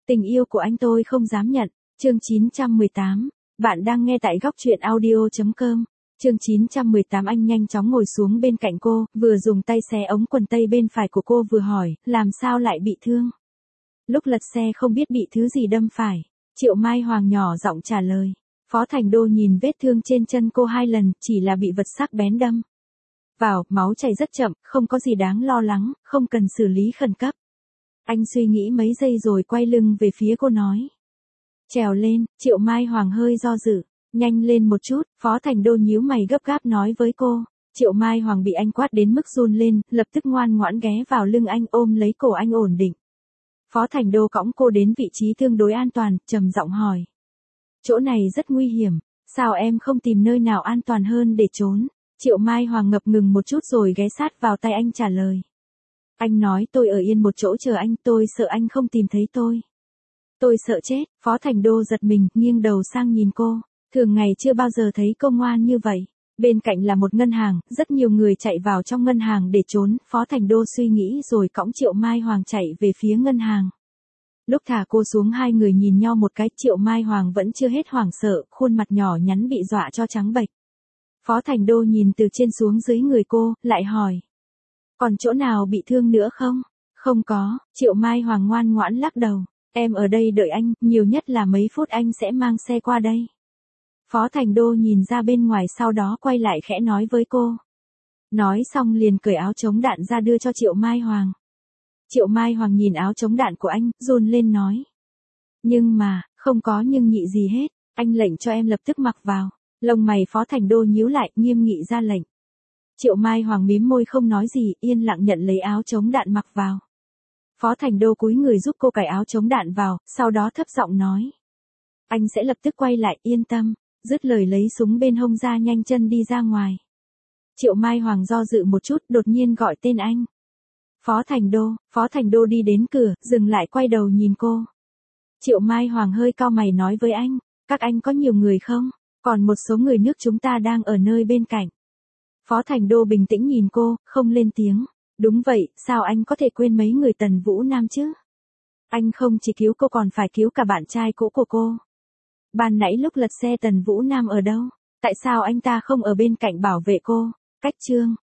Tình yêu của anh tôi không dám nhận. Chương 918. Bạn đang nghe tại góc truyện audio.com. Chương 918. Anh nhanh chóng ngồi xuống bên cạnh cô, vừa dùng tay xé ống quần tây bên phải của cô vừa hỏi, làm sao lại bị thương? Lúc lật xe không biết bị thứ gì đâm phải. Triệu Mai Hoàng nhỏ giọng trả lời. Phó Thành Đô nhìn vết thương trên chân cô 2 lần, chỉ là bị vật sắc bén đâm vào, máu chảy rất chậm, không có gì đáng lo lắng, không cần xử lý khẩn cấp. Anh suy nghĩ mấy giây rồi quay lưng về phía cô nói. Trèo lên. Triệu Mai Hoàng hơi do dự. Nhanh lên một chút. Phó Thành Đô nhíu mày gấp gáp nói với cô. Triệu Mai Hoàng bị anh quát đến mức run lên, lập tức ngoan ngoãn ghé vào lưng anh ôm lấy cổ anh ổn định. Phó Thành Đô cõng cô đến vị trí tương đối an toàn, trầm giọng hỏi. Chỗ này rất nguy hiểm, sao em không tìm nơi nào an toàn hơn để trốn? Triệu Mai Hoàng ngập ngừng một chút rồi ghé sát vào tay anh trả lời. Anh nói tôi ở yên một chỗ chờ anh, tôi sợ anh không tìm thấy tôi. Tôi sợ chết. Phó Thành Đô giật mình, nghiêng đầu sang nhìn cô. Thường ngày chưa bao giờ thấy cô ngoan như vậy. Bên cạnh là một ngân hàng, rất nhiều người chạy vào trong ngân hàng để trốn. Phó Thành Đô suy nghĩ rồi cõng Triệu Mai Hoàng chạy về phía ngân hàng. Lúc thả cô xuống hai người nhìn nhau một cái, Triệu Mai Hoàng vẫn chưa hết hoảng sợ, khuôn mặt nhỏ nhắn bị dọa cho trắng bệch. Phó Thành Đô nhìn từ trên xuống dưới người cô, lại hỏi. Còn chỗ nào bị thương nữa không? Không có. Triệu Mai Hoàng ngoan ngoãn lắc đầu. Em ở đây đợi anh, nhiều nhất là mấy phút anh sẽ mang xe qua đây. Phó Thành Đô nhìn ra bên ngoài sau đó quay lại khẽ nói với cô. Nói xong liền cởi áo chống đạn ra đưa cho Triệu Mai Hoàng. Triệu Mai Hoàng nhìn áo chống đạn của anh, run lên nói. Nhưng mà, không có nhưng nhị gì hết, anh lệnh cho em lập tức mặc vào. Lông mày Phó Thành Đô nhíu lại, nghiêm nghị ra lệnh. Triệu Mai Hoàng mím môi không nói gì, yên lặng nhận lấy áo chống đạn mặc vào. Phó Thành Đô cúi người giúp cô cài áo chống đạn vào, sau đó thấp giọng nói. Anh sẽ lập tức quay lại, yên tâm. Dứt lời lấy súng bên hông ra nhanh chân đi ra ngoài. Triệu Mai Hoàng do dự một chút, đột nhiên gọi tên anh. Phó Thành Đô đi đến cửa, dừng lại quay đầu nhìn cô. Triệu Mai Hoàng hơi cau mày nói với anh. Các anh có nhiều người không? Còn một số người nước chúng ta đang ở nơi bên cạnh. Phó Thành Đô bình tĩnh nhìn cô, không lên tiếng. Đúng vậy, sao anh có thể quên mấy người Tần Vũ Nam chứ? Anh không chỉ cứu cô còn phải cứu cả bạn trai cũ của cô. Ban nãy lúc lật xe Tần Vũ Nam ở đâu? Tại sao anh ta không ở bên cạnh bảo vệ cô? Cách chương